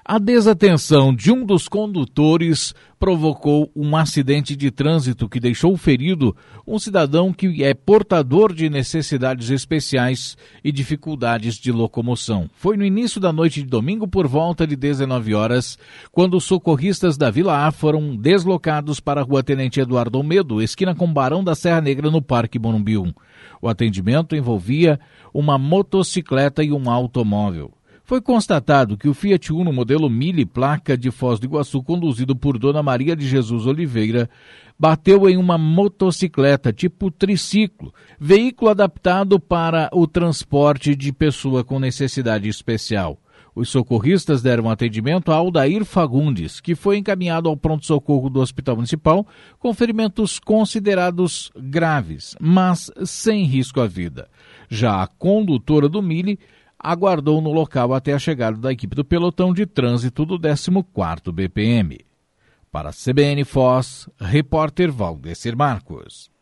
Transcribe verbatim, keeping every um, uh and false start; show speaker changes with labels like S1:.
S1: A desatenção de um dos condutores provocou um acidente de trânsito que deixou ferido um cidadão que é portador de necessidades especiais e dificuldades de locomoção. Foi no início da noite de domingo, por volta de dezenove horas, quando os socorristas da Vila A foram deslocados para a Rua Tenente Eduardo Almedo, esquina com Barão da Serra Negra, no Parque Morumbi um. O atendimento envolvia uma motocicleta e um automóvel. Foi constatado que o Fiat Uno modelo Mille, placa de Foz do Iguaçu, conduzido por Dona Maria de Jesus Oliveira, bateu em uma motocicleta tipo triciclo, veículo adaptado para o transporte de pessoa com necessidade especial. Os socorristas deram atendimento a Aldair Fagundes, que foi encaminhado ao pronto-socorro do Hospital Municipal com ferimentos considerados graves, mas sem risco à vida. Já a condutora do Mille aguardou no local até a chegada da equipe do pelotão de trânsito do décimo quarto B P M. Para a C B N Foz, repórter Valdecir Marcos.